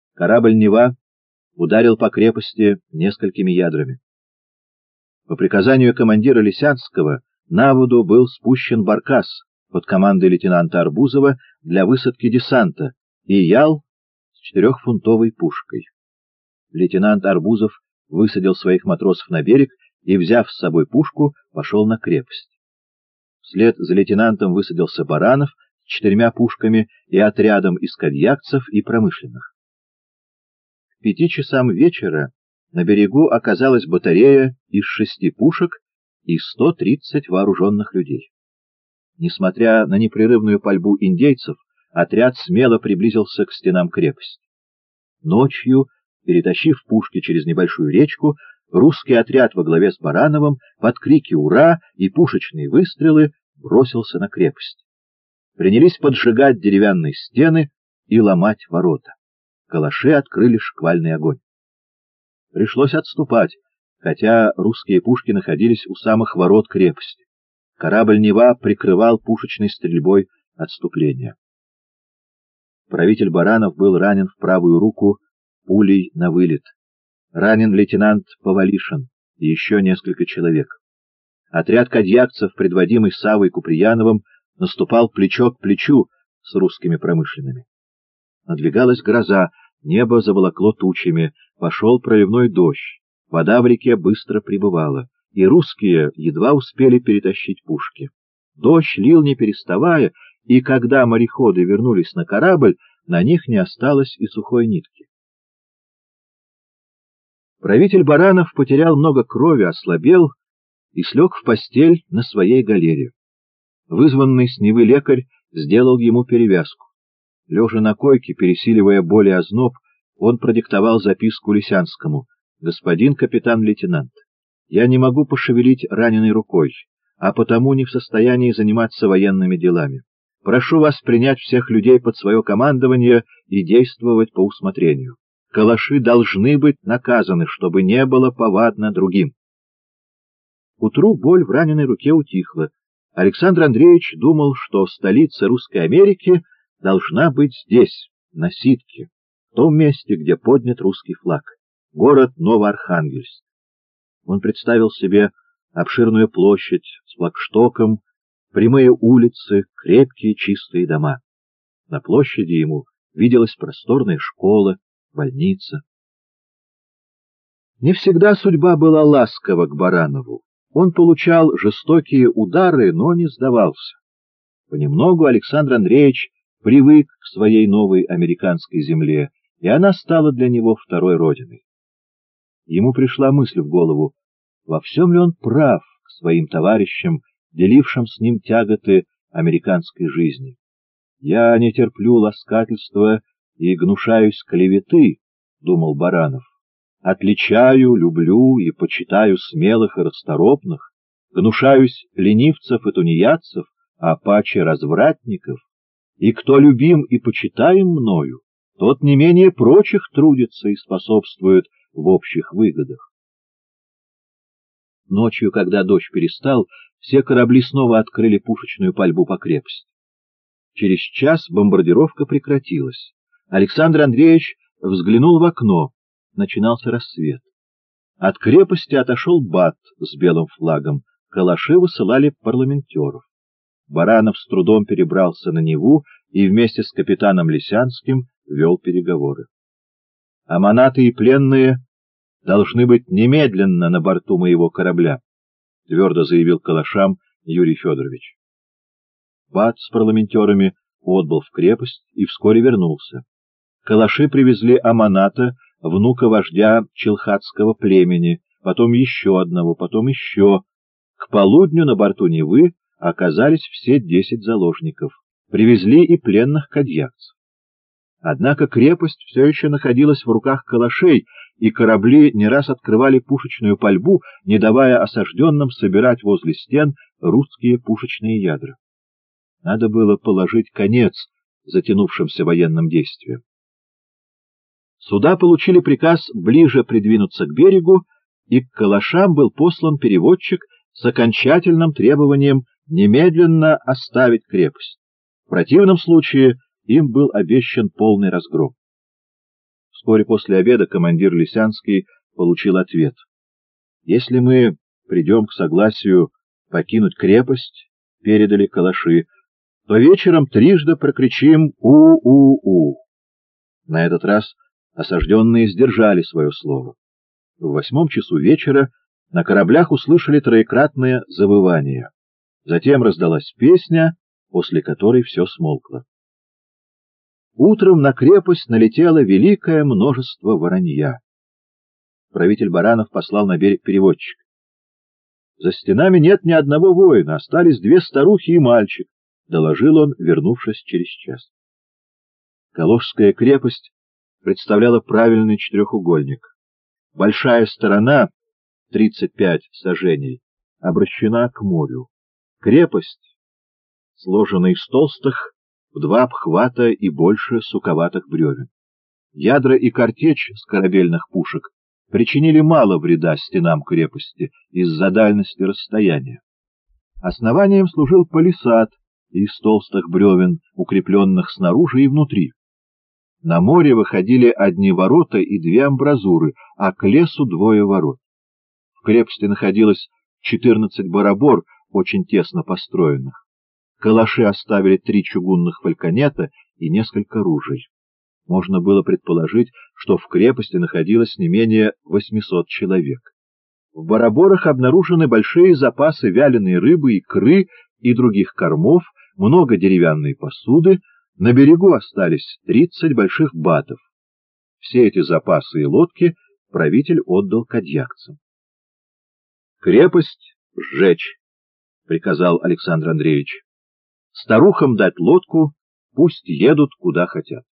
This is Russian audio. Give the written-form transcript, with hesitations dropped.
Корабль «Нева» ударил по крепости несколькими ядрами. По приказанию командира Лисянского на воду был спущен баркас под командой лейтенанта Арбузова для высадки десанта и ял с 4-фунтовой пушкой. Лейтенант Арбузов высадил своих матросов на берег и, взяв с собой пушку, пошел на крепость. Вслед за лейтенантом высадился Баранов с 4 пушками и отрядом из кадьякцев и промышленных. К 5 часам вечера на берегу оказалась батарея из 6 пушек и 130 вооруженных людей. Несмотря на непрерывную пальбу индейцев, отряд смело приблизился к стенам крепости. Ночью, перетащив пушки через небольшую речку, русский отряд во главе с Барановым под крики «Ура!» и пушечные выстрелы бросился на крепость. Принялись поджигать деревянные стены и ломать ворота. Калаши открыли шквальный огонь. Пришлось отступать, хотя русские пушки находились у самых ворот крепости. Корабль «Нева» прикрывал пушечной стрельбой отступление. Правитель Баранов был ранен в правую руку пулей на вылет. Ранен лейтенант Повалишин и еще несколько человек. Отряд кадьякцев, предводимый Саввой Куприяновым, наступал плечо к плечу с русскими промышленными. Надвигалась гроза, небо заволокло тучами, пошел проливной дождь, вода в реке быстро прибывала, и русские едва успели перетащить пушки. Дождь лил не переставая, и когда мореходы вернулись на корабль, на них не осталось и сухой нитки. Правитель Баранов потерял много крови, ослабел и слег в постель на своей галере. Вызванный с Невы лекарь сделал ему перевязку. Лежа на койке, пересиливая боль и озноб, он продиктовал записку Лисянскому: «Господин капитан-лейтенант, я не могу пошевелить раненой рукой, а потому не в состоянии заниматься военными делами. Прошу вас принять всех людей под свое командование и действовать по усмотрению. Калаши должны быть наказаны, чтобы не было повадно другим». К утру боль в раненой руке утихла. Александр Андреевич думал, что столица Русской Америки должна быть здесь, на Ситке, в том месте, где поднят русский флаг, город Новоархангельск. Он представил себе обширную площадь с флагштоком, прямые улицы, крепкие чистые дома. На площади ему виделась просторная школа, больница. Не всегда судьба была ласкова к Баранову. Он получал жестокие удары, но не сдавался. Понемногу Александр Андреевич привык к своей новой американской земле, и она стала для него второй родиной. Ему пришла мысль в голову: во всем ли он прав к своим товарищам, делившим с ним тяготы американской жизни? «Я не терплю ласкательства и гнушаюсь клеветы», — думал Баранов. «Отличаю, люблю и почитаю смелых и расторопных, гнушаюсь ленивцев и тунеядцев, а паче развратников, и кто любим и почитаем мною, тот не менее прочих трудится и способствует в общих выгодах». Ночью, когда дождь перестал, все корабли снова открыли пушечную пальбу по крепости. Через час бомбардировка прекратилась. Александр Андреевич взглянул в окно. Начинался рассвет. От крепости отошел БАТ с белым флагом. Калаши высылали парламентеров. Баранов с трудом перебрался на Неву и вместе с капитаном Лисянским вел переговоры. «Аманаты и пленные должны быть немедленно на борту моего корабля», — твердо заявил Калашам Юрий Федорович. БАТ с парламентерами отбыл в крепость и вскоре вернулся. Калаши привезли Аманата, внука вождя челхатского племени, потом еще одного, потом еще. К полудню на борту Невы оказались все 10 заложников. Привезли и пленных кадьякцев. Однако крепость все еще находилась в руках калашей, и корабли не раз открывали пушечную пальбу, не давая осажденным собирать возле стен русские пушечные ядра. Надо было положить конец затянувшимся военным действиям. Суда получили приказ ближе придвинуться к берегу, и к калашам был послан переводчик с окончательным требованием немедленно оставить крепость. В противном случае им был обещан полный разгром. Вскоре после обеда командир Лисянский получил ответ. «Если мы придем к согласию покинуть крепость, — передали калаши, — то вечером трижды прокричим «У-у-у». На этот раз осажденные сдержали свое слово. В 8 часу вечера на кораблях услышали троекратное завывание. Затем раздалась песня, после которой все смолкло. Утром на крепость налетело великое множество воронья. Правитель Баранов послал на берег переводчика. «За стенами нет ни одного воина, остались 2 старухи и мальчик», — доложил он, вернувшись через час. Калужская крепость представляла правильный четырехугольник. Большая сторона, 35 саженей, обращена к морю. Крепость сложена из толстых в 2 обхвата и больше суковатых бревен. Ядра и картечь с корабельных пушек причинили мало вреда стенам крепости из-за дальности расстояния. Основанием служил палисад из толстых бревен, укрепленных снаружи и внутри. На море выходили одни ворота и 2 амбразуры, а к лесу 2 ворот. В крепости находилось 14 барабор, очень тесно построенных. Калаши оставили 3 чугунных фальконета и несколько ружей. Можно было предположить, что в крепости находилось не менее 800 человек. В бараборах обнаружены большие запасы вяленой рыбы, икры и других кормов, много деревянной посуды, на берегу остались 30 больших батов. Все эти запасы и лодки правитель отдал кадьякцам. «Крепость сжечь», — приказал Александр Андреевич. «Старухам дать лодку, пусть едут куда хотят».